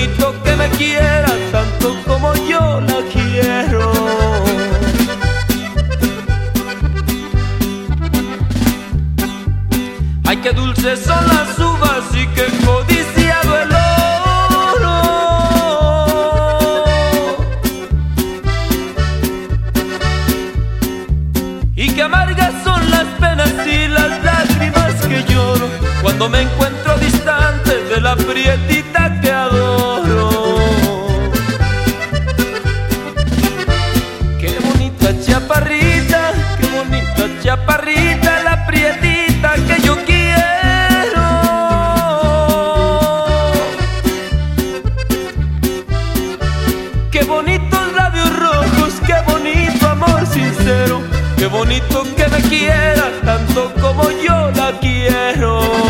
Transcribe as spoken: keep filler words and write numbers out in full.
bonito que me quiera tanto como yo la quiero. Ay, qué dulces son las uvas y qué codiciado el oro. Y qué amargas son las penas y las lágrimas que lloro cuando me encuentro distante de la prietita que adoro. Qué bonita chaparrita, qué bonita chaparrita, la prietita que yo quiero. Qué bonitos labios rojos, qué bonito amor sincero, qué bonito que me quiera tanto como yo la quiero.